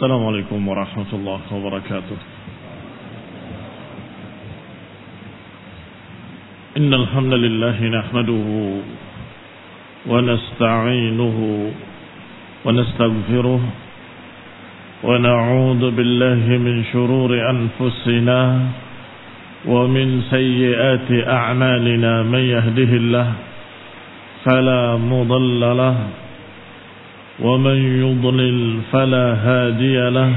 السلام عليكم ورحمة الله وبركاته. إن الحمد لله نحمده ونستعينه ونستغفره ونعوذ بالله من شرور أنفسنا ومن سيئات أعمالنا. من يهده الله فلا مضل له ومن يضلل فلا هادي له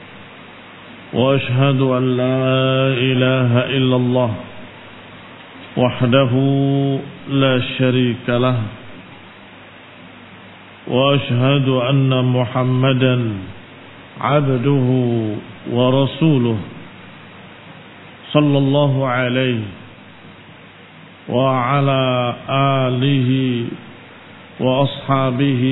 وأشهد أن لا إله إلا الله وحده لا شريك له وأشهد أن محمدا عبده ورسوله صلى الله عليه وعلى آله وأصحابه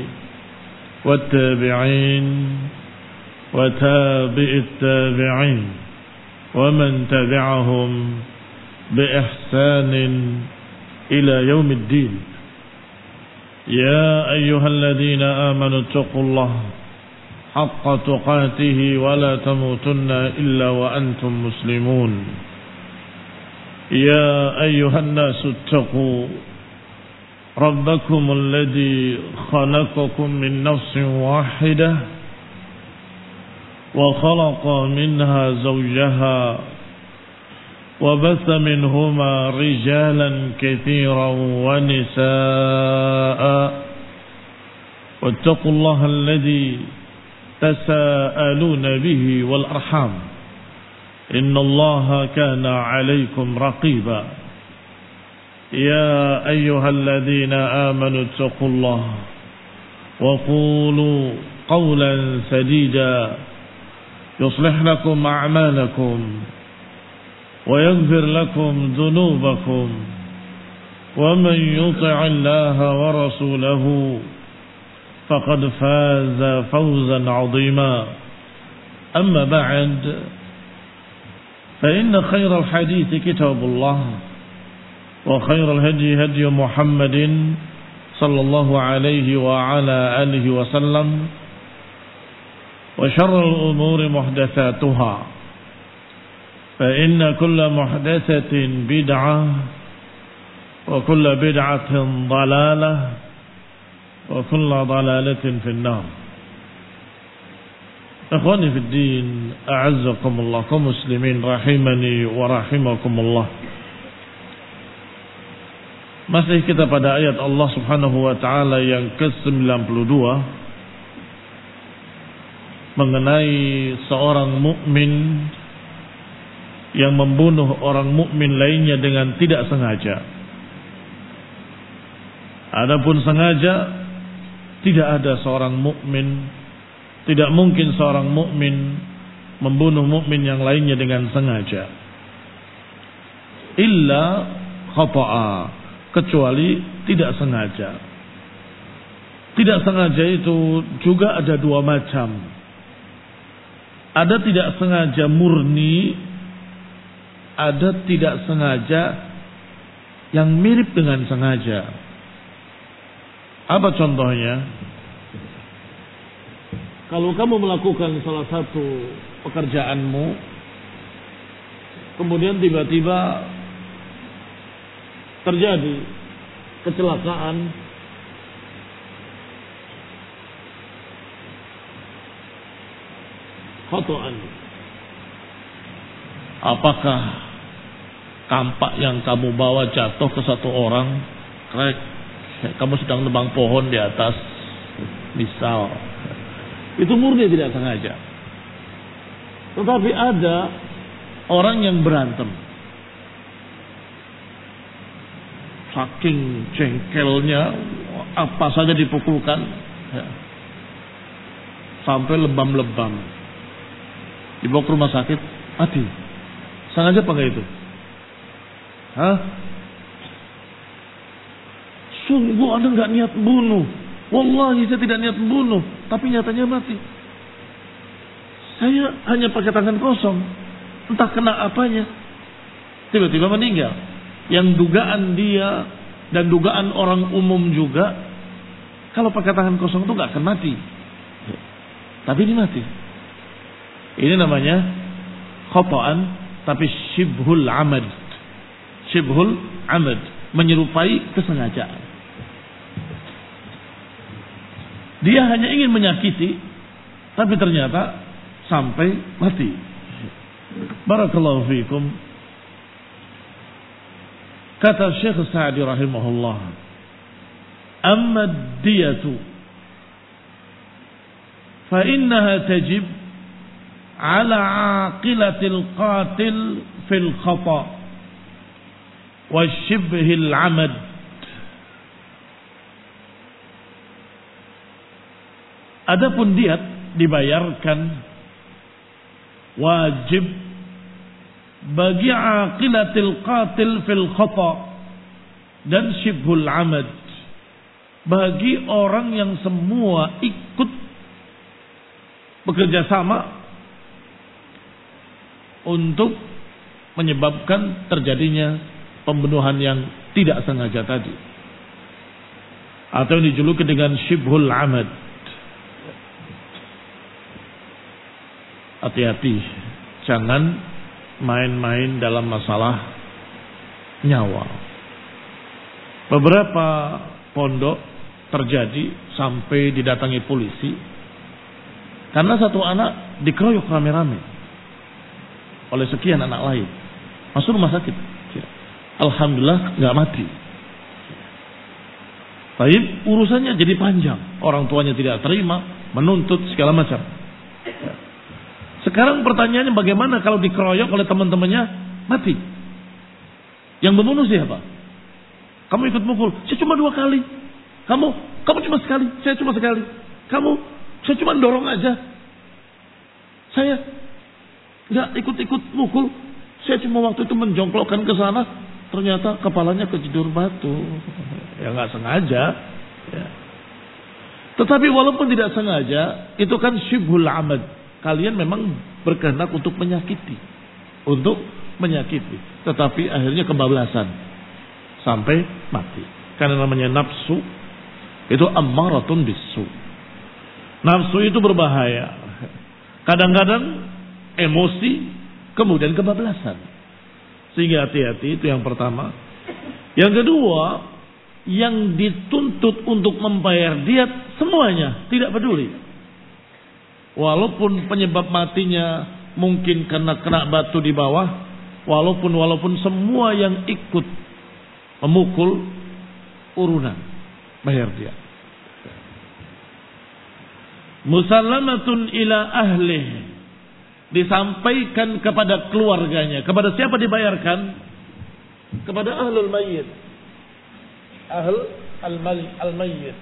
والتابعين وتابع التابعين ومن تبعهم بإحسان إلى يوم الدين. يا أيها الذين آمنوا اتقوا الله حق تقاته ولا تموتن إلا وأنتم مسلمون. يا أيها الناس اتقوا ربكم الذي خلقكم من نفس واحدة وخلق منها زوجها وبث منهما رجالا كثيرا ونساء واتقوا الله الذي تساءلون به والأرحام إن الله كان عليكم رقيبا. يا أيها الذين آمنوا اتقوا الله وقولوا قولا سديدا يصلح لكم أعمالكم ويغفر لكم ذنوبكم ومن يطع الله ورسوله فقد فاز فوزا عظيما. أما بعد فإن خير الحديث كتاب الله وخير الهدي هدي محمد صلى الله عليه وعلى آله وسلم وشر الأمور محدثاتها فإن كل محدثة بدعة وكل بدعة ضلالة وكل ضلالة في النار. إخواني في الدين أعزكم الله كمسلمين رحمني ورحمكم الله. Masih kita pada ayat Allah Subhanahu wa taala yang ke-92 mengenai seorang mukmin yang membunuh orang mukmin lainnya dengan tidak sengaja. Adapun sengaja, tidak ada seorang mukmin, tidak mungkin seorang mukmin membunuh mukmin yang lainnya dengan sengaja. Illa khata'a, kecuali tidak sengaja. Tidak sengaja itu juga ada dua macam. Ada tidak sengaja murni, ada tidak sengaja yang mirip dengan sengaja. Apa contohnya? Kalau kamu melakukan salah satu pekerjaanmu, kemudian tiba-tiba terjadi kecelakaan, khata'an. Apakah kampak yang kamu bawa jatuh ke satu orang, krek, kamu sedang nebang pohon di atas, misal, itu murni tidak sengaja. Tetapi ada orang yang berantem, saking jengkelnya apa saja dipukulkan ya, sampai lebam-lebam, dibawa ke rumah sakit, mati. Sengaja apa enggak itu? Hah? Sungguh Anda enggak niat bunuh. Wallahi saya tidak niat bunuh, tapi nyatanya mati. Saya hanya pakai tangan kosong, entah kena apanya, tiba-tiba meninggal. Yang dugaan dia dan dugaan orang umum juga, kalau pakai tangan kosong itu nggak akan mati, tapi ini mati. Ini namanya khata'an tapi syibhul amad. Syibhul amad, menyerupai kesengajaan. Dia hanya ingin menyakiti, tapi ternyata sampai mati. Barakallahu fiikum. Kata Syekh Sa'di rahimahullah, amma diyatu fa innaha tajib ala aqilatil qatil fil khata wa shibhil amad. Adapun diat dibayarkan wajib bagi aqilatil qatil fil khata dan shibhul amad, bagi orang yang semua ikut bekerja sama untuk menyebabkan terjadinya pembunuhan yang tidak sengaja tadi, atau yang dijuluki dengan shibhul amad. Hati-hati, jangan main-main dalam masalah nyawa. Beberapa pondok terjadi sampai didatangi polisi karena satu anak dikeroyok rame-rame oleh sekian anak lain, masuk rumah sakit. Alhamdulillah nggak mati. Tapi urusannya jadi panjang, orang tuanya tidak terima, menuntut segala macam. Sekarang pertanyaannya, bagaimana kalau dikeroyok oleh teman-temannya mati? Yang membunuh siapa? Kamu ikut mukul, saya cuma 2 kali. Kamu cuma sekali, saya cuma sekali. Saya cuma dorong aja. Saya nggak ikut-ikut mukul. Saya cuma waktu itu menjongklokkan ke sana, ternyata kepalanya kejedor batu. Ya nggak sengaja. Ya. Tetapi walaupun tidak sengaja, itu kan syibhul amad. Kalian memang berkehendak untuk menyakiti. Tetapi akhirnya kebablasan. Sampai mati. Karena namanya nafsu. Itu ammaratun bisu. Nafsu itu berbahaya. Kadang-kadang emosi, kemudian kebablasan. Sehingga hati-hati, itu yang pertama. Yang kedua, yang dituntut untuk membayar diat semuanya, tidak peduli. Walaupun penyebab matinya mungkin kena batu di bawah, walaupun semua yang ikut memukul urunan, bayar dia. Musallamatun ila ahlih, disampaikan kepada keluarganya. Kepada siapa dibayarkan? Kepada ahlul mayyit. Al-mayyit.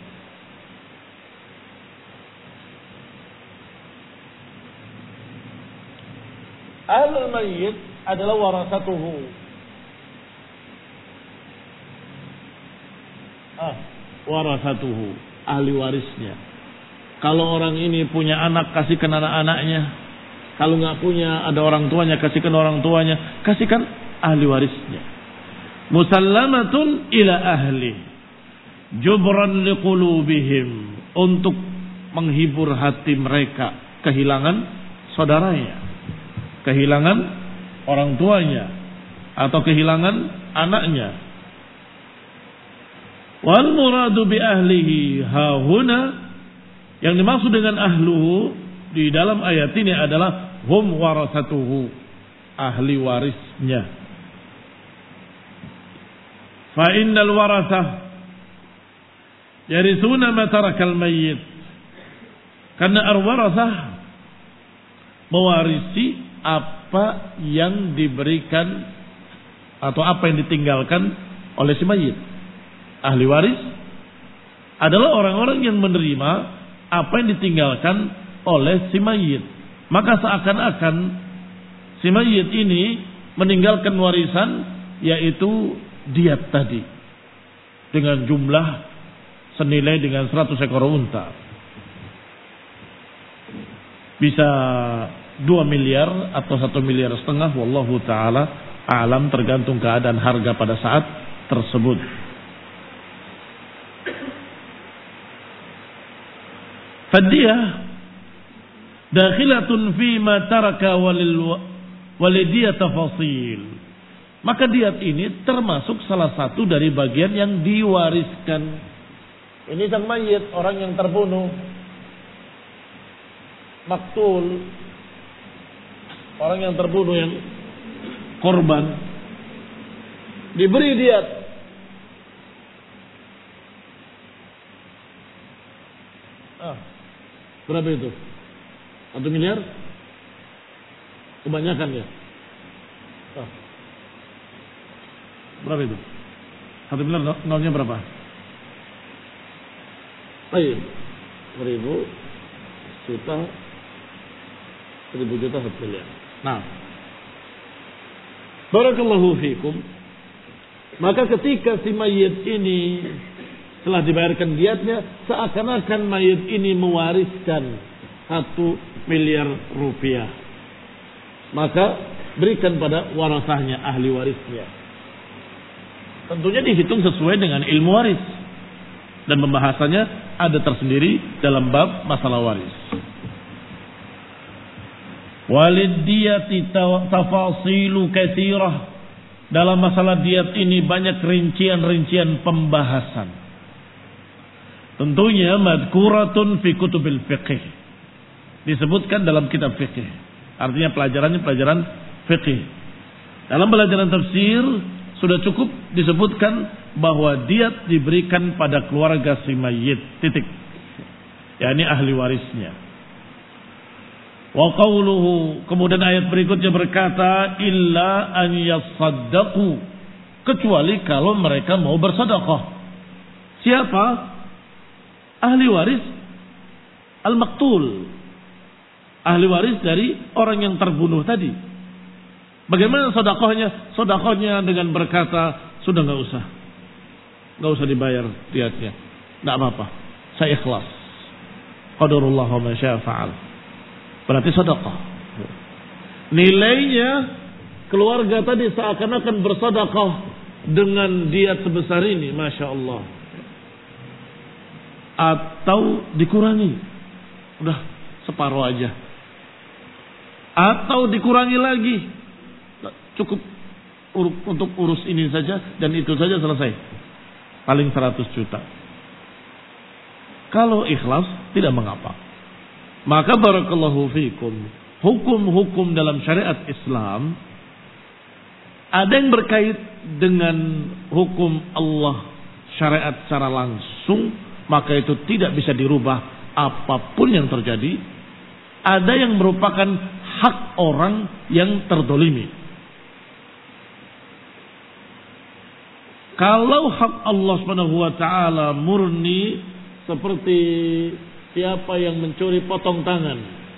Ahlul mayyit adalah warasatuhu. Warasatuhu, ahli warisnya. Kalau orang ini punya anak, kasihkan anak-anaknya. Kalau nggak punya, ada orang tuanya, kasihkan orang tuanya. Kasihkan ahli warisnya. Musallamatun ila ahli, jubran liqulubihim, untuk menghibur hati mereka kehilangan saudaranya, kehilangan orang tuanya, atau kehilangan anaknya. Wal muradu bi ahlihi hahuna, yang dimaksud dengan ahluhu di dalam ayat ini adalah hum warasatuhu, ahli warisnya. Fa innal warasah yarithuna ma tarakal mayyit, karena ar-warasah mewarisi apa yang diberikan atau apa yang ditinggalkan oleh si mayit. Ahli waris adalah orang-orang yang menerima apa yang ditinggalkan oleh si mayit. Maka seakan-akan si mayit ini meninggalkan warisan, yaitu diat tadi, dengan jumlah senilai dengan 100 ekor unta. Bisa 2 miliar atau 1,5 miliar, wallahu ta'ala a'lam, tergantung keadaan harga pada saat tersebut. Fadiyah dakhilatun fi ma taraka walidiyah tafasil. Maka diat ini termasuk salah satu dari bagian yang diwariskan. Ini sang mayit, orang yang terbunuh, maktul, orang yang terbunuh, yang korban, diberi diat. Berapa itu? 1 miliar? Kebanyakan ya? Berapa itu? 1 miliar nolnya berapa? Baik, 1000 juta, 1000 juta 1 miliar. Nah, barakallahu fikum. Maka ketika si mayit ini telah dibayarkan diatnya, seakan-akan mayit ini mewariskan 1 miliar rupiah. Maka berikan pada warasahnya, ahli warisnya. Tentunya dihitung sesuai dengan ilmu waris. Dan pembahasannya ada tersendiri dalam bab masalah waris. Walidiyati tafasilu katsirah. Dalam masalah diat ini banyak rincian-rincian pembahasan. Tentunya madkuratun fi kutubil fiqh. Disebutkan dalam kitab fikih. Artinya pelajarannya pelajaran fikih. Dalam pelajaran tafsir sudah cukup disebutkan bahwa diat diberikan pada keluarga si mayit. Titik. yakni ahli warisnya. Wa qawluhu, kemudian ayat berikutnya berkata illa an yasaddaqu, kecuali kalau mereka mau bersedekah. Siapa? Ahli waris al-maqtul, ahli waris dari orang yang terbunuh tadi. Bagaimana sedekahnya? Sedekahnya dengan berkata, sudah enggak usah dibayar diatnya, enggak apa-apa, saya ikhlas, qadarullah wa ma syaa fa'al. Berarti sedekah. Nilainya keluarga tadi seakan-akan bersedekah dengan diat sebesar ini, masya Allah. Atau dikurangi, udah separuh aja. Atau dikurangi lagi, cukup untuk urus ini saja dan itu saja selesai. Paling 100 juta. Kalau ikhlas tidak mengapa. Maka barakallahu fikum, hukum-hukum dalam syariat Islam ada yang berkait dengan hukum Allah syariat secara langsung, maka itu tidak bisa dirubah apapun yang terjadi. Ada yang merupakan hak orang yang terdolimi. Kalau hak Allah Subhanahu wa taala murni, seperti siapa yang mencuri potong tangan,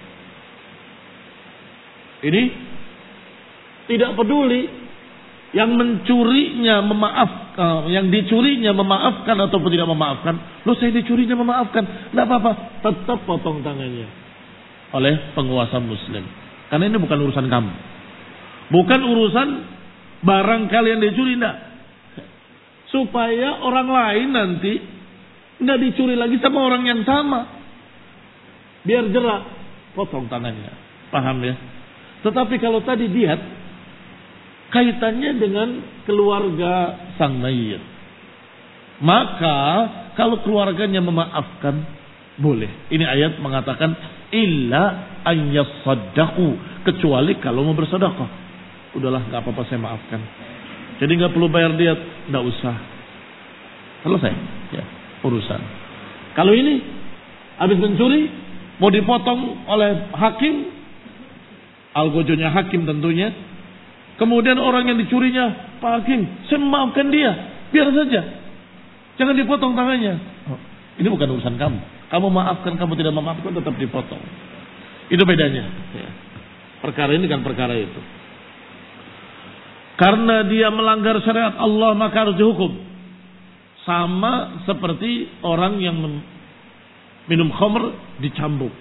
ini tidak peduli yang mencurinya memaafkan, yang dicurinya memaafkan ataupun tidak memaafkan. Loh, saya dicurinya memaafkan, tidak apa-apa, tetap potong tangannya oleh penguasa muslim. Karena ini bukan urusan kamu, bukan urusan barang kalian dicuri, tidak. Supaya orang lain nanti nggak dicuri lagi sama orang yang sama, biar jerak, potong tangannya. Paham ya? Tetapi kalau tadi diat, kaitannya dengan keluarga sang mayit, maka kalau keluarganya memaafkan, boleh. Ini ayat mengatakan illa an yasaddaqu, kecuali kalau mau bersedekah. Udahlah, nggak apa-apa, saya maafkan. Jadi nggak perlu bayar diat, nggak usah. Selesai ya urusan. Kalau ini habis mencuri, mau dipotong oleh hakim, algojonya hakim tentunya. Kemudian orang yang dicurinya, Pak Hakim, saya memaafkan dia, biar saja, jangan dipotong tangannya. Oh, ini bukan urusan kamu. Kamu maafkan, kamu tidak memaafkan, tetap dipotong. Itu bedanya. Ya. Perkara ini kan perkara itu. Karena dia melanggar syariat Allah, maka harus dihukum. Sama seperti orang yang minum khamr dicambuk.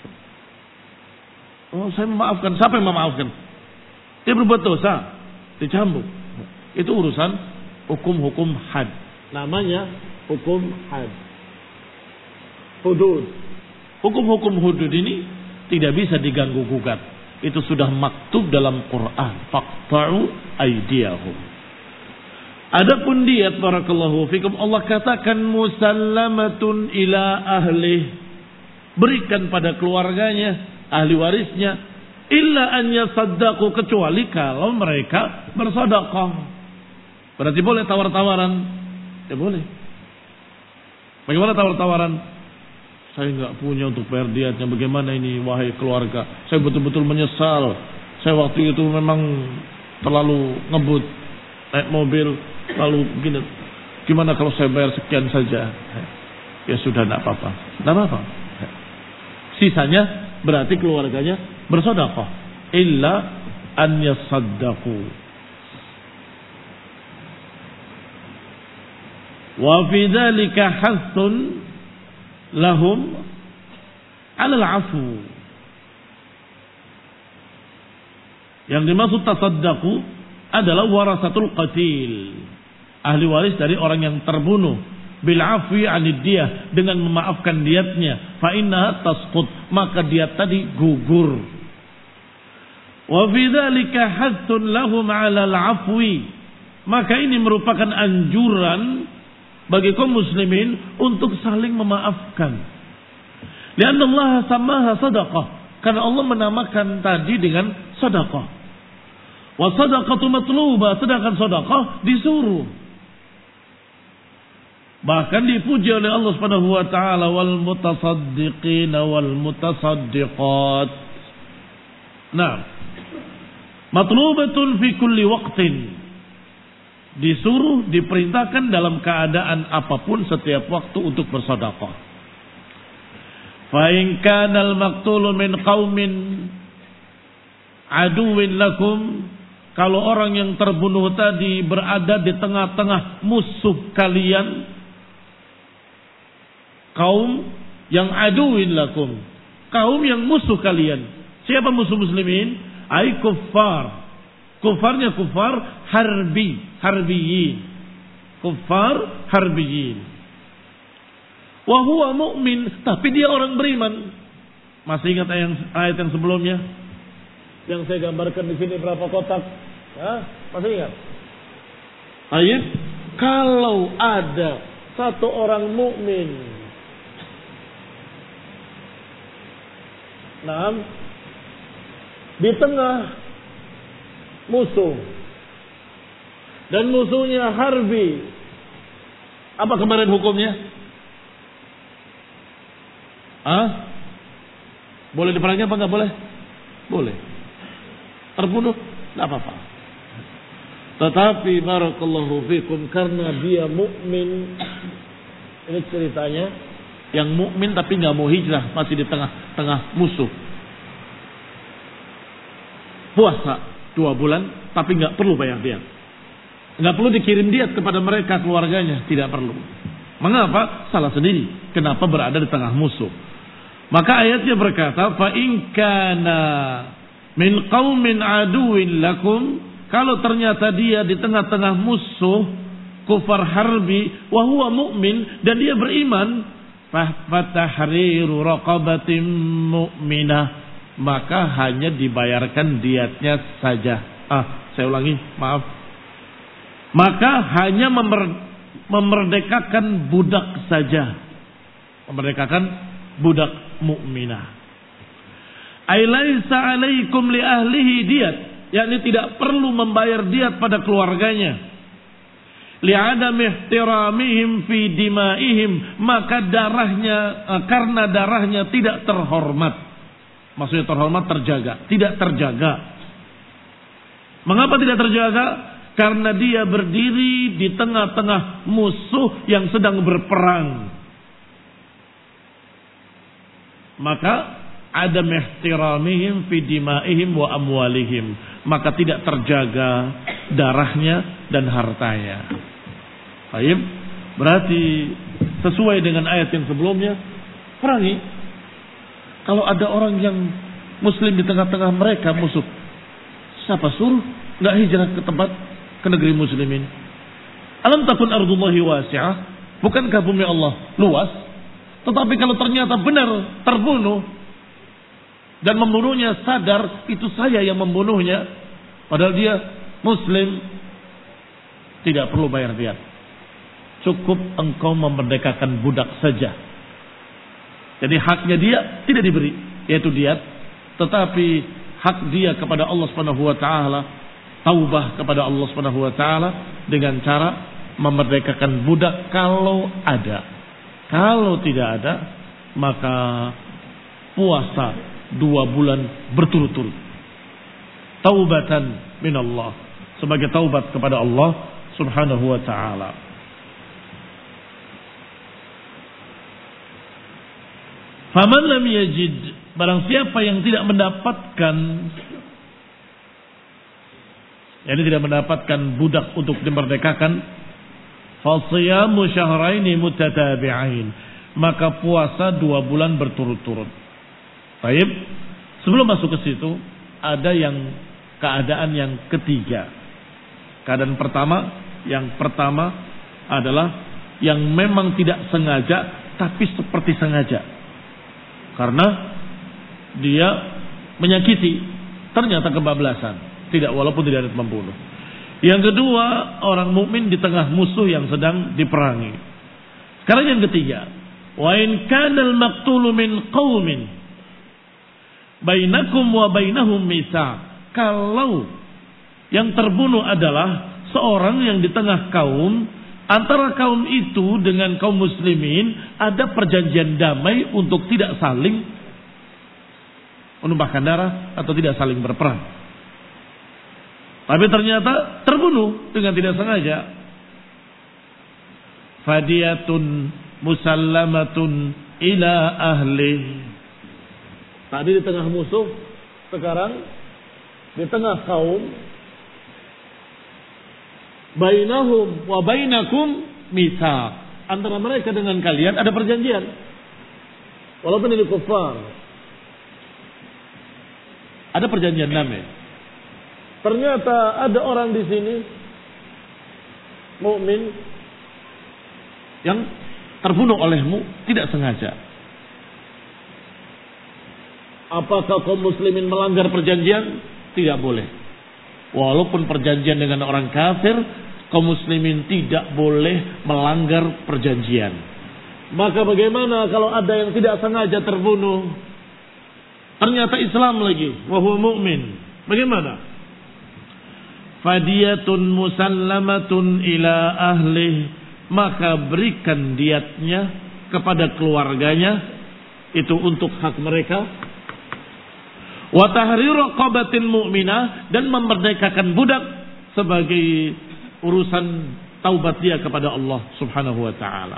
Oh, saya memaafkan. Siapa yang memaafkan? Dia berbuat dosa, dicambuk. Itu urusan hukum-hukum had. Namanya hukum had. Hudud. Hukum-hukum hudud ini tidak bisa diganggu gugat. Itu sudah maktub dalam Quran. Faqta'u aydiyahum. Adapun diat, barakallahu fikum, Allah katakan musallamatun ila ahli, berikan pada keluarganya, ahli warisnya, illa an yasaddaqu, kecuali kalau mereka bersedekah. Berarti boleh tawar-tawaran? Ya boleh. Bagaimana tawar-tawaran? Saya nggak punya untuk bayar diatnya, bagaimana ini wahai keluarga? Saya betul-betul menyesal. Saya waktu itu memang terlalu ngebut, naik mobil, lalu gini. Gimana kalau saya bayar sekian saja? Ya sudah, tidak apa-apa. Tidak apa-apa. Sisanya berarti keluarganya bersedekah. Illa an yasaddaqu. Wa fi dzalika hasun lahum 'alal 'afu. Yang dimaksud tasaddaqu adalah warasatul qatil, ahli waris dari orang yang terbunuh, bil 'afwi 'anid diyah, dengan memaafkan diatnya, fa innaha tasqut, maka diat tadi gugur. Wa fi dzalika hasun lahum 'alal 'afwi, maka ini merupakan anjuran bagi kaum muslimin untuk saling memaafkan. Lianna Allah samaha sadaqah, karena Allah menamakan tadi dengan sedekah. Wa sadaqatu matlubah, sedangkan sedekah disuruh. Bahkan dipuji oleh Allah Subhanahu wa taala, wal mutasaddiqina wal mutasaddiqat. Nah, matlubatun fi kulli waqtin, disuruh, diperintahkan dalam keadaan apapun setiap waktu untuk bersedekah. Fa in kana al-maqtulu min qaumin aduwwin lakum, kalau orang yang terbunuh tadi berada di tengah-tengah musuh kalian, kaum yang aduwwin lakum, kaum yang musuh kalian. Siapa musuh muslimin? Ai kuffar. Kufarnya kufar harbiyin. Kufar harbiyin. Wa huwa mu'min, tapi dia orang beriman. Masih ingat ayat yang sebelumnya? Yang saya gambarkan di sini berapa kotak? Ya, masih ingat? Ayat, kalau ada satu orang mukmin, nah, di tengah musuh, dan musuhnya harbi, apa kemarin hukumnya? Boleh diperangi apa enggak boleh? Boleh. Terbunuh enggak apa-apa. Tetapi barakallahu fikum, karena dia mukmin, ini ceritanya, yang mukmin tapi enggak mau hijrah, masih di tengah-tengah musuh. Puasa 2 bulan, tapi nggak perlu bayar diat, nggak perlu dikirim diat kepada mereka keluarganya, tidak perlu. Mengapa? Salah sendiri. Kenapa berada di tengah musuh? Maka ayatnya berkata, fa in kana min qaumin aduwwin lakum, kalau ternyata dia di tengah-tengah musuh kufar harbi, wa huwa mu'min, dan dia beriman, fa tahriru raqabatin mu'minah, maka hanya dibayarkan diatnya saja. Saya ulangi, maaf. Maka hanya memerdekakan budak saja. Memerdekakan budak mukminah. Ai laisa alaikum li ahlihi diyat, yakni tidak perlu membayar diat pada keluarganya. Li'adam ihtiramihim fi dimaihim, maka karena darahnya tidak terhormat. Maksudnya terhormat, terjaga. Tidak terjaga. Mengapa tidak terjaga? Karena dia berdiri di tengah-tengah musuh yang sedang berperang. Maka adam ihtiramihim fi dimaihim wa amwalihim, maka tidak terjaga darahnya dan hartanya. Baik, berarti sesuai dengan ayat yang sebelumnya, perangi. Kalau ada orang yang muslim di tengah-tengah mereka musuh, siapa suruh nggak hijrah ke negeri muslimin? Alam takun ardullahi wasi'ah, bukankah bumi Allah luas? Tetapi kalau ternyata benar terbunuh dan membunuhnya sadar itu saya yang membunuhnya, padahal dia muslim, tidak perlu bayar diat. Cukup engkau memerdekakan budak saja. Jadi haknya dia tidak diberi, yaitu diat, tetapi hak dia kepada Allah Subhanahu wa taala, taubah kepada Allah Subhanahu wa taala dengan cara memerdekakan budak kalau ada. Kalau tidak ada, maka puasa 2 bulan berturut-turut. Taubatan minallah, sebagai taubat kepada Allah Subhanahu wa taala. Faman lam yajid, barang siapa yang tidak mendapatkan, yakni tidak mendapatkan budak untuk dimerdekakan, fasiyamu syahraini mutatabi'ain, maka puasa 2 bulan berturut-turut. Baik, sebelum masuk ke situ ada keadaan yang ketiga. Keadaan yang pertama adalah yang memang tidak sengaja tapi seperti sengaja. Karena dia menyakiti, ternyata kebablasan, walaupun tidak ada membunuh. Yang kedua, orang mukmin di tengah musuh yang sedang diperangi. Sekarang yang ketiga, wa in kana al-maqtulu min qaumin bainakum wa bainahum mitsaq. Kalau yang terbunuh adalah seorang yang di tengah kaum, antara kaum itu dengan kaum muslimin ada perjanjian damai untuk tidak saling menumpahkan darah atau tidak saling berperang. Tapi ternyata terbunuh dengan tidak sengaja. Fadiyatun musallamatun ila ahli. Tadi di tengah musuh, sekarang di tengah kaum. Bainahum wa bainakum mitsaq. Antara mereka dengan kalian ada perjanjian. Walaupun ini kufar, ada perjanjian damai. Ternyata ada orang di sini mukmin yang terbunuh olehmu tidak sengaja. Apakah kaum muslimin melanggar perjanjian? Tidak boleh. Walaupun perjanjian dengan orang kafir, kaum muslimin tidak boleh melanggar perjanjian. Maka bagaimana kalau ada yang tidak sengaja terbunuh? Ternyata Islam lagi, wa huwa mu'min. Bagaimana? Fadiyatun musallamatun ila ahli, maka berikan diatnya kepada keluarganya, itu untuk hak mereka. Wa tahriru raqabatin mu'minah, dan memerdekakan budak sebagai urusan taubat dia kepada Allah Subhanahu wa taala.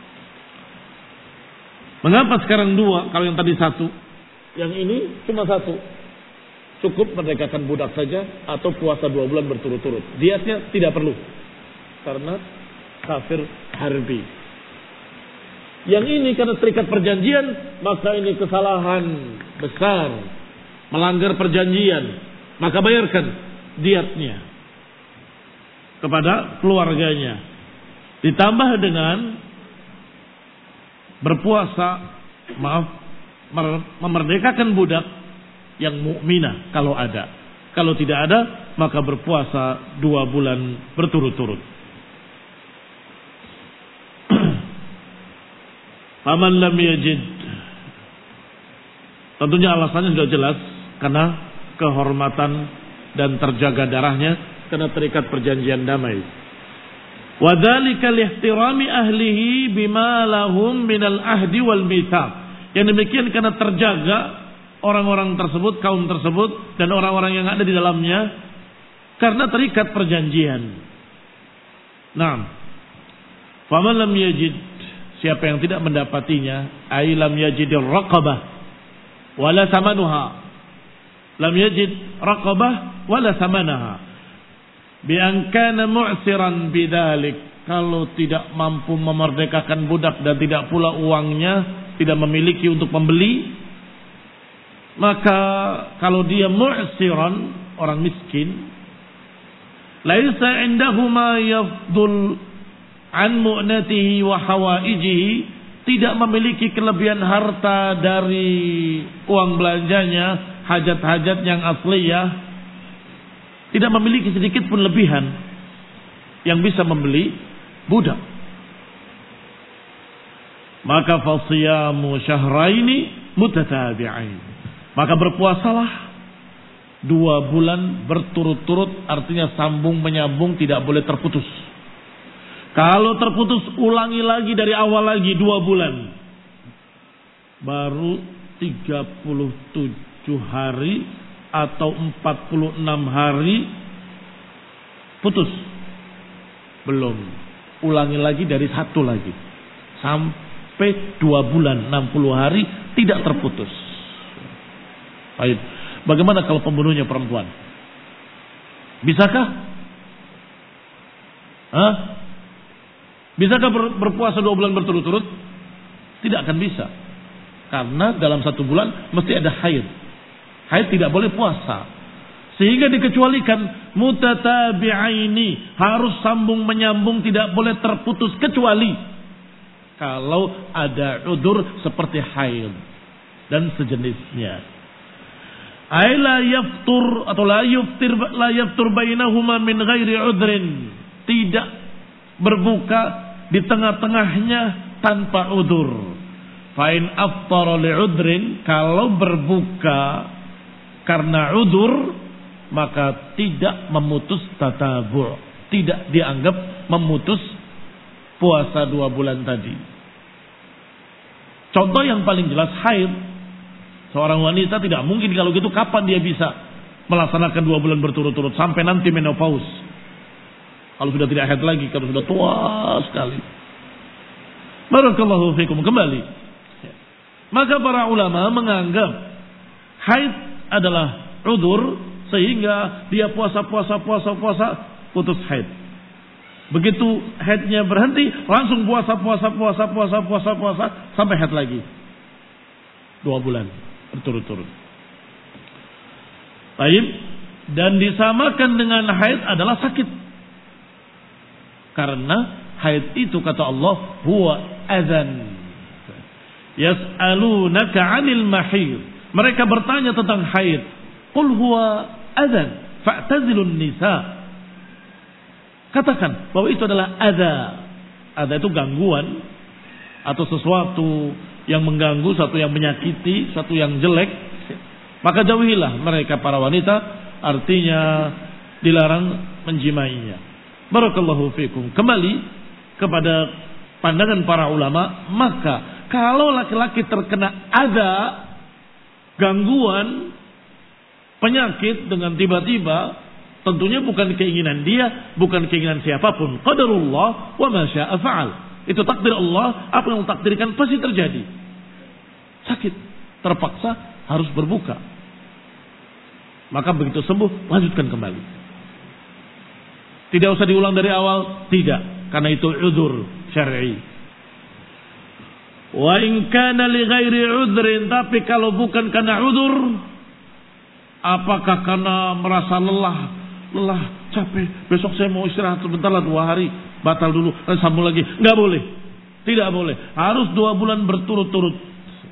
Mengapa sekarang 2 kalau yang tadi 1? Yang ini cuma 1. Cukup merdekakan budak saja atau puasa 2 bulan berturut-turut. Diatnya tidak perlu karena kafir harbi. Yang ini karena terikat perjanjian, maka ini kesalahan besar, melanggar perjanjian, maka bayarkan diatnya kepada keluarganya. Ditambah dengan memerdekakan budak yang mukminah kalau ada. Kalau tidak ada, maka berpuasa 2 bulan berturut-turut. Faman lam yajid, tentunya alasannya sudah jelas, karena kehormatan dan terjaga darahnya, karena terikat perjanjian damai. Wa dzalika lihtirami ahlihi bima lahum minal ahdi wal mitsaq. Yang demikian karena terjaga orang-orang tersebut, kaum tersebut dan orang-orang yang ada di dalamnya karena terikat perjanjian. Naam. Faman lam yajid, siapa yang tidak mendapatinya, ay lam yajidir raqabah wala samanuha. Lam yajid raqabah wala samanaha. Bi an kana mu'siran bidzalik, kalau tidak mampu memerdekakan budak dan tidak pula uangnya, tidak memiliki untuk membeli, maka kalau dia mu'siran, orang miskin, laisa indahu ma yafdul an mu'natihi wa hawaijihi, tidak memiliki kelebihan harta dari uang belanjanya, hajat-hajat yang asliyah, tidak memiliki sedikit pun lebihan yang bisa membeli budak, maka fasiyamu syahraini mutatabi'ain, maka berpuasalah 2 bulan berturut-turut, artinya sambung menyambung, tidak boleh terputus. Kalau terputus, ulangi lagi dari awal lagi 2 bulan. Baru 37 hari atau 46 hari putus. Belum. Ulangi lagi dari 1 lagi. Sampai 2 bulan, 60 hari tidak terputus. Baik. Bagaimana kalau pembunuhnya perempuan? Bisakah? Bisakah berpuasa 2 bulan berturut-turut? Tidak akan bisa. Karena dalam 1 bulan mesti ada haid. Haid tidak boleh puasa. Sehingga dikecualikan mutatabi'aini, harus sambung menyambung, tidak boleh terputus, kecuali kalau ada udzur seperti haid dan sejenisnya. Ay la yaftur atau la yaftur bainahuma min ghairi udhrin, tidak berbuka di tengah-tengahnya tanpa udzur. Fa in aftara li udhrin, kalau berbuka karena udzur maka tidak memutus tatabu', tidak dianggap memutus puasa 2 bulan tadi. Contoh yang paling jelas haid. Seorang wanita tidak mungkin kalau gitu, kapan dia bisa melaksanakan 2 bulan berturut-turut sampai nanti menopause. Kalau sudah tidak haid lagi, kalau sudah tua sekali. Barakallahu fikum. Kembali. Maka para ulama menganggap haid adalah udzur, sehingga dia puasa putus haid. Begitu haidnya berhenti, langsung puasa sampai haid lagi. 2 bulan berturut-turut. Baik. Dan disamakan dengan haid adalah sakit. Karena haid itu kata Allah huwa adzan. Yas'alunaka 'anil mahid. Mereka bertanya tentang haid. Qul huwa adzan fa'tazilun nisa. Katakan bahwa itu adalah adza. Adza itu gangguan atau sesuatu yang mengganggu, sesuatu yang menyakiti, sesuatu yang jelek. Maka jauhilah mereka para wanita, artinya dilarang menjimainya. Barakallahu fikum. Kembali kepada pandangan para ulama, maka kalau laki-laki terkena adza, gangguan, penyakit dengan tiba-tiba, tentunya bukan keinginan dia, bukan keinginan siapapun. Qadarullah wa ma syaa fa'al. Itu takdir Allah, apa yang Allah takdirkan pasti terjadi. Sakit, terpaksa harus berbuka. Maka begitu sembuh, lanjutkan kembali. Tidak usah diulang dari awal, tidak, karena itu udzur syar'i. Wa in kana li ghairi udhrin, tapi kalau bukan karena udzur, apakah karena merasa lelah, capek, besok saya mau istirahat sebentar lah 2 hari, batal dulu, sambung lagi, nggak boleh, tidak boleh, harus 2 bulan berturut-turut.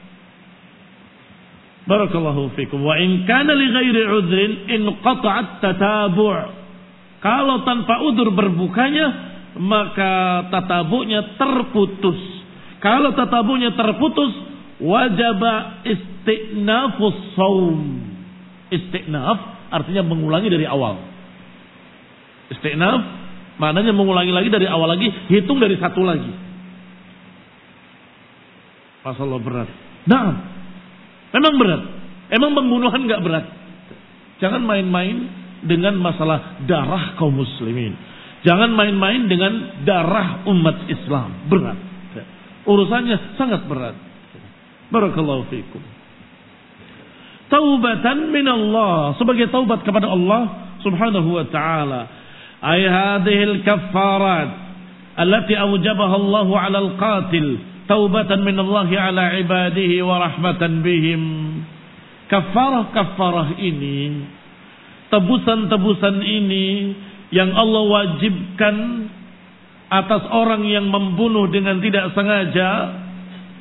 Barakallahu fikum. Wa in kana li ghairi udhrin inqata'at tatabu'. Kalau tanpa udzur berbukanya, maka tatabu'nya terputus. Kalau tatabu'nya terputus, wajaba istinafus shaum. Istinaf artinya mengulangi dari awal. Istinaf maknanya mengulangi lagi dari awal lagi, hitung dari 1 lagi. Masalah berat. Nah, memang berat. Emang pembunuhan enggak berat. Jangan main-main dengan masalah darah kaum muslimin. Jangan main-main dengan darah umat Islam. Berat. Urusannya sangat berat. Barakallahu fiikum. Taubatan min Allah, sebagai taubat kepada Allah Subhanahu wa taala. Ay hadhil kaffarat allati awjabaha Allah 'ala al-qatil taubatan min Allah 'ala ibadihi wa rahmatan bihim. Kafarah ini, tebusan-tebusan ini yang Allah wajibkan atas orang yang membunuh dengan tidak sengaja,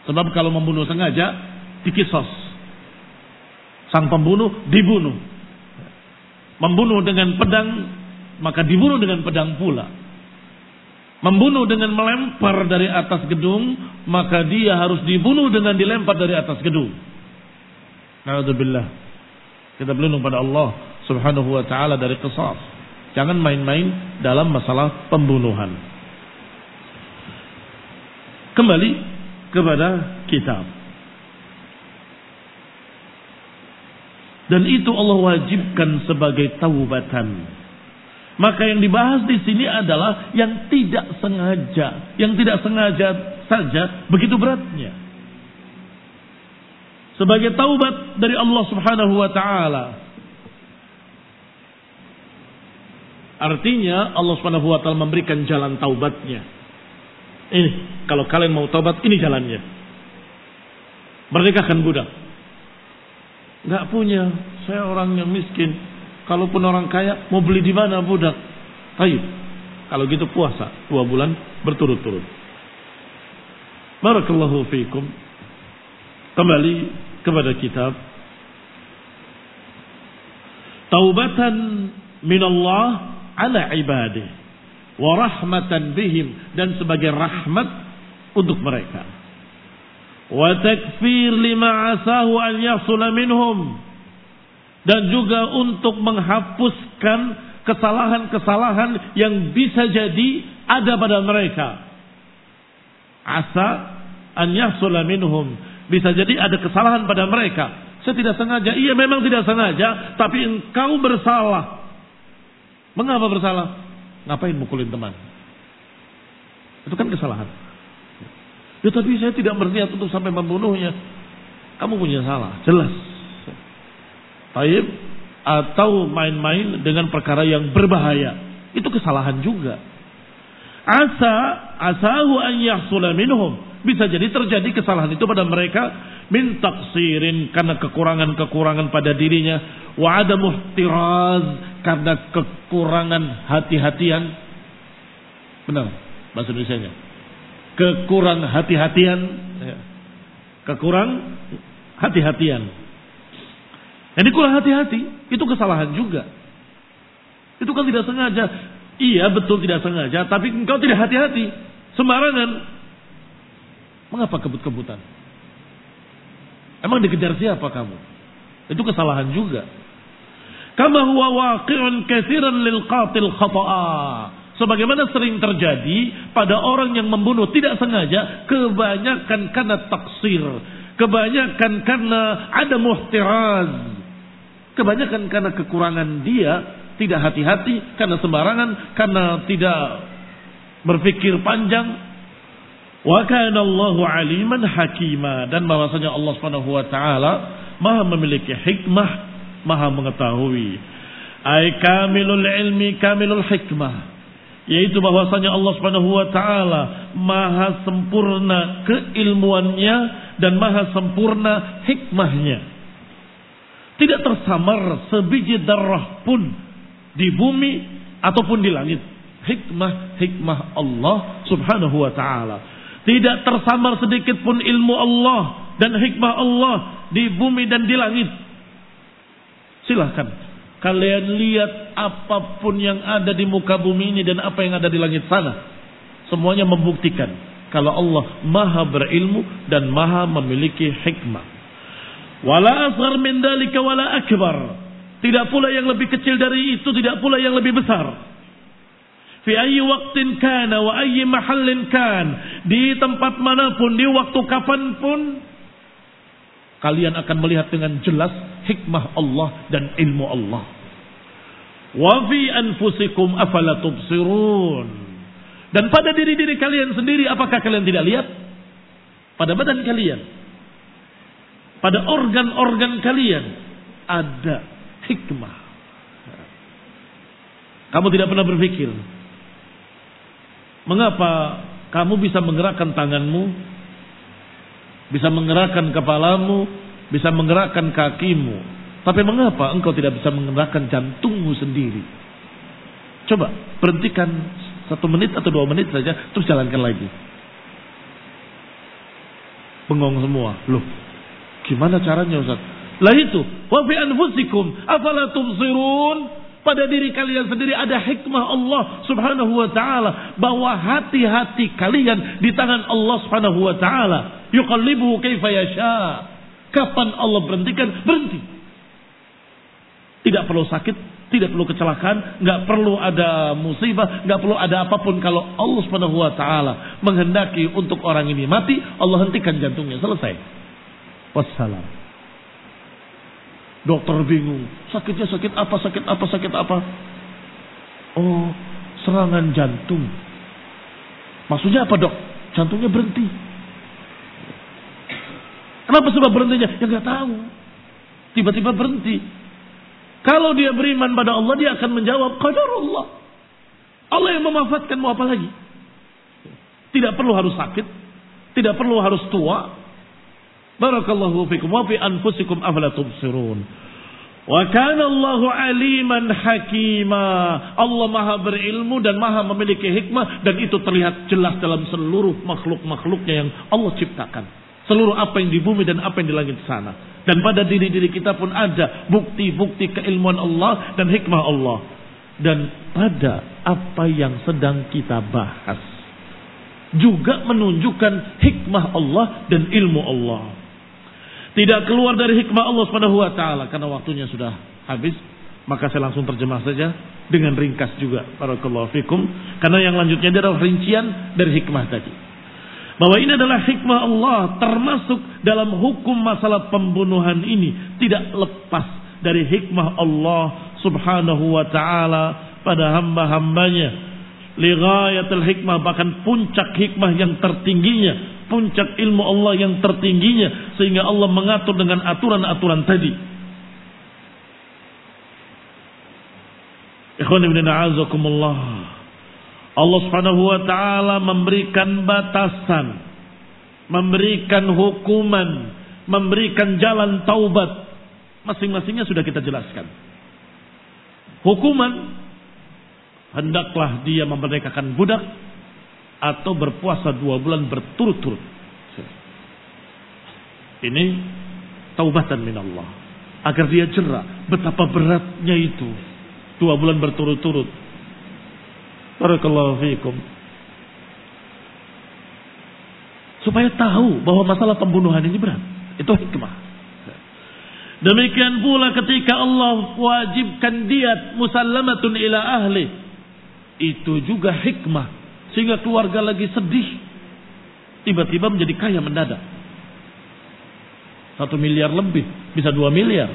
Sebab kalau membunuh sengaja dikisos. Sang pembunuh dibunuh. Membunuh dengan pedang maka dibunuh dengan pedang pula. Membunuh dengan melempar dari atas gedung maka dia harus dibunuh dengan dilempar dari atas gedung. Na'udzubillah. Kita berlindung pada Allah Subhanahu wa taala dari qisas. Jangan main-main dalam masalah pembunuhan. Kembali kepada kitab. Dan itu Allah wajibkan sebagai taubatan. Maka yang dibahas di sini adalah yang tidak sengaja. Yang tidak sengaja saja begitu beratnya. Sebagai taubat dari Allah Subhanahu wa taala. Artinya Allah Subhanahu wa taala memberikan jalan taubatnya. Ini kalau kalian mau taubat ini jalannya. Merdekakan budak. Enggak punya, saya orang yang miskin. Kalaupun orang kaya, mau beli di mana budak? Baik. Kalau gitu puasa 2 bulan berturut-turut. Barakallahu fiikum. Kembali kepada kitab. Taubatan minallah ala ibadih wa rahmatan bihim, dan sebagai rahmat untuk mereka. Wa takfir lima asahu an yahsula minhum, dan juga untuk menghapuskan kesalahan-kesalahan yang bisa jadi ada pada mereka. Asa an yahsula minhum, bisa jadi ada kesalahan pada mereka. Saya tidak sengaja, iya memang tidak sengaja, tapi engkau bersalah. Mengapa bersalah? Ngapain mukulin teman? Itu kan kesalahan. Ya tapi saya tidak berniat untuk sampai membunuhnya. Kamu punya salah, jelas. Taib, atau main-main dengan perkara yang berbahaya, itu kesalahan juga. Asahu an yahsula minhum, bisa jadi terjadi kesalahan itu pada mereka min taqsirin, karena kekurangan-kekurangan pada dirinya, wa adamu ihtiraz, karena kekurangan hati-hatian. Benar bahasa Indonesianya. Kekurang hati-hatian. Kekurang hati-hatian. Jadi kurang hati-hati, itu kesalahan juga. Itu kan tidak sengaja. Iya betul tidak sengaja, tapi engkau tidak hati-hati. Sembarangan. Mengapa kebut-kebutan? Emang dikejar siapa kamu? Itu kesalahan juga. Kama huwa waqi'un katsiran lil qatil khata'a. Sebagaimana sering terjadi pada orang yang membunuh tidak sengaja, kebanyakan karena taksir, kebanyakan karena ada muhtiraz, kebanyakan karena kekurangan dia, tidak hati-hati, karena sembarangan, karena tidak berpikir panjang. Wa kana Allahu aliman hakima, dan bahwasanya Allah Subhanahu wa taala Maha memiliki hikmah, Maha mengetahui. Ai kamilul ilmi kamilul hikmah, yaitu bahwasanya Allah Subhanahu wa taala maha sempurna keilmuannya dan maha sempurna hikmahnya. Tidak tersamar sebiji darah pun di bumi ataupun di langit. Hikmah Allah Subhanahu wa taala. Tidak tersamar sedikit pun ilmu Allah dan hikmah Allah di bumi dan di langit. Silahkan kalian lihat apapun yang ada di muka bumi ini dan apa yang ada di langit sana. Semuanya membuktikan kalau Allah maha berilmu dan maha memiliki hikmah. Wala asghar min dalika wala akbar. Tidak pula yang lebih kecil dari itu, tidak pula yang lebih besar. Fi ayyi waqtin kana wa ayyi mahallin kan. Di tempat manapun, di waktu kapanpun, kalian akan melihat dengan jelas hikmah Allah dan ilmu Allah. Wa fi anfusikum afala tubsirun. Dan pada diri-diri kalian sendiri, apakah kalian tidak lihat? Pada badan kalian, pada organ-organ kalian ada hikmah. Kamu tidak pernah berpikir mengapa kamu bisa menggerakkan tanganmu, bisa menggerakkan kepalamu, bisa menggerakkan kakimu, tapi mengapa engkau tidak bisa menggerakkan jantungmu sendiri? Coba berhentikan 1 menit atau 2 menit saja, terus jalankan lagi. Bengong semua. Loh, gimana caranya Ustaz? Lah itu, wa fi anfusikum afala tubsirun. Pada diri kalian sendiri ada hikmah Allah Subhanahu wa taala, bahwa hati-hati kalian di tangan Allah Subhanahu wa taala. Yuqallibuhu kaifa yasha. Kapan Allah berhentikan, berhenti. Tidak perlu sakit, tidak perlu kecelakaan, enggak perlu ada musibah, enggak perlu ada apapun. Kalau Allah Subhanahu wa taala menghendaki untuk orang ini mati, Allah hentikan jantungnya, selesai. Wassalam. Dokter bingung, sakitnya sakit apa? Oh, serangan jantung. Maksudnya apa dok? Jantungnya berhenti. Kenapa sebab berhentinya? Ya nggak tahu. Tiba-tiba berhenti. Kalau dia beriman pada Allah, dia akan menjawab qadarullah. Allah yang memanfaatkan, mau apa lagi? Tidak perlu harus sakit, tidak perlu harus tua. Barakallahu fikum wa fi anfusikum afala tubsirun. Wa kana Allahu aliman hakima. Allah Maha berilmu dan Maha memiliki hikmah, dan itu terlihat jelas dalam seluruh makhluk-makhluknya yang Allah ciptakan. Seluruh apa yang di bumi dan apa yang di langit sana. Dan pada diri-diri kita pun ada bukti-bukti keilmuan Allah dan hikmah Allah. Dan pada apa yang sedang kita bahas juga menunjukkan hikmah Allah dan ilmu Allah. Tidak keluar dari hikmah Allah Subhanahu wa taala, karena waktunya sudah habis, maka saya langsung terjemah saja dengan ringkas juga. Barakallahu fikum. Karena yang lanjutnya adalah rincian dari hikmah tadi. Bahwa ini adalah hikmah Allah, termasuk dalam hukum masalah pembunuhan ini tidak lepas dari hikmah Allah Subhanahu wa taala pada hamba-hambanya. Lighayatul hikmah, bahkan puncak hikmah yang tertingginya, puncak ilmu Allah yang tertingginya, sehingga Allah mengatur dengan aturan-aturan tadi. Ikhwan ibn a'azakumullah, Allah Subhanahu wa taala memberikan batasan, memberikan hukuman, memberikan jalan taubat. Masing-masingnya sudah kita jelaskan. Hukuman, hendaklah dia memerdekakan budak atau berpuasa 2 bulan berturut-turut. Ini taubatan min Allah, agar dia jera betapa beratnya itu 2 bulan berturut-turut. Barakallahu fiikum. Supaya tahu bahwa masalah pembunuhan ini berat. Itu hikmah. Demikian pula ketika Allah wajibkan diat musallamatun ila ahli, itu juga hikmah, sehingga keluarga lagi sedih tiba-tiba menjadi kaya mendadak. 1 miliar lebih, bisa 2 miliar.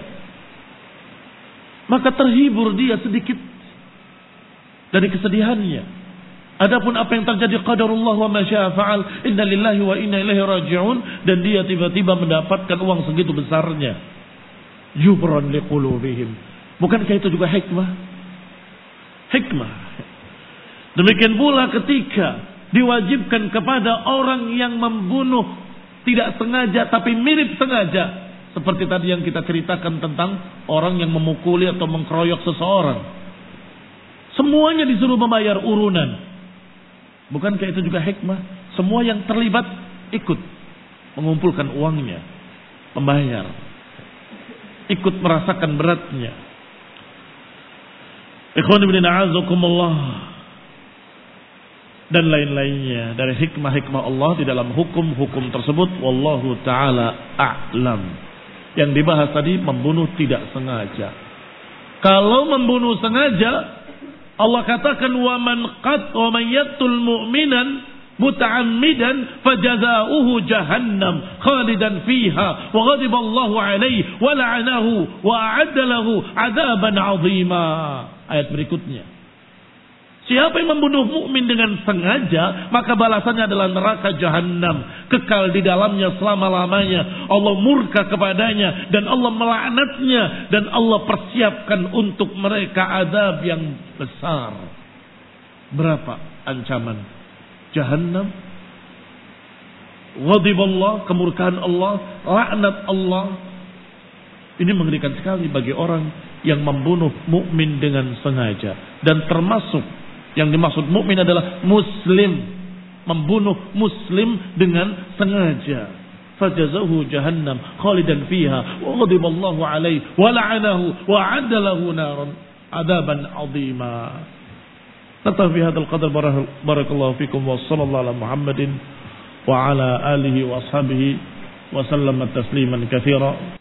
Maka terhibur dia sedikit dari kesedihannya. Adapun apa yang terjadi qadarullah wa ma syaa fa'al, inna lillahi wa inna ilaihi raji'un, dan dia tiba-tiba mendapatkan uang segitu besarnya. Jubran liqulubihim. Bukankah itu juga hikmah? Hikmah. Demikian pula ketika diwajibkan kepada orang yang membunuh tidak sengaja tapi mirip sengaja, seperti tadi yang kita ceritakan tentang orang yang memukuli atau mengkeroyok seseorang, semuanya disuruh membayar urunan. Bukankah itu juga hikmah? Semua yang terlibat ikut mengumpulkan uangnya, membayar, ikut merasakan beratnya. Ikhwan ibn a'azakumullah, dan lain-lainnya dari hikmah-hikmah Allah di dalam hukum-hukum tersebut. Wallahu ta'ala a'lam. Yang dibahas tadi membunuh tidak sengaja. Kalau membunuh sengaja, Allah katakan wa man yaqtul mu'minan muta'ammidan fajaza'uhu jahannam khalidan fiha wa ghadiba Allahu alaihi wa la'anahu wa a'adda lahu 'adzaban 'azima. Ayat berikutnya, siapa yang membunuh mukmin dengan sengaja, maka balasannya adalah neraka jahanam, kekal di dalamnya selama-lamanya. Allah murka kepadanya dan Allah melaknatnya, dan Allah persiapkan untuk mereka azab yang besar. Berapa ancaman? Jahannam, ghadiballah, kemurkaan Allah, laknat Allah. Ini mengerikan sekali bagi orang yang membunuh mukmin dengan sengaja. Dan termasuk yang dimaksud mukmin adalah muslim, membunuh muslim dengan sengaja. fajazahu jahannam khalidan fiha wa ghadiballahu alaihi wa la'anahu wa 'adda lahu naran 'adaban 'azima. Natafi hadzal qadar barakallahu fikum wa sallallahu ala Muhammadin wa ala alihi wa ashabihi wa sallama tasliman katsira.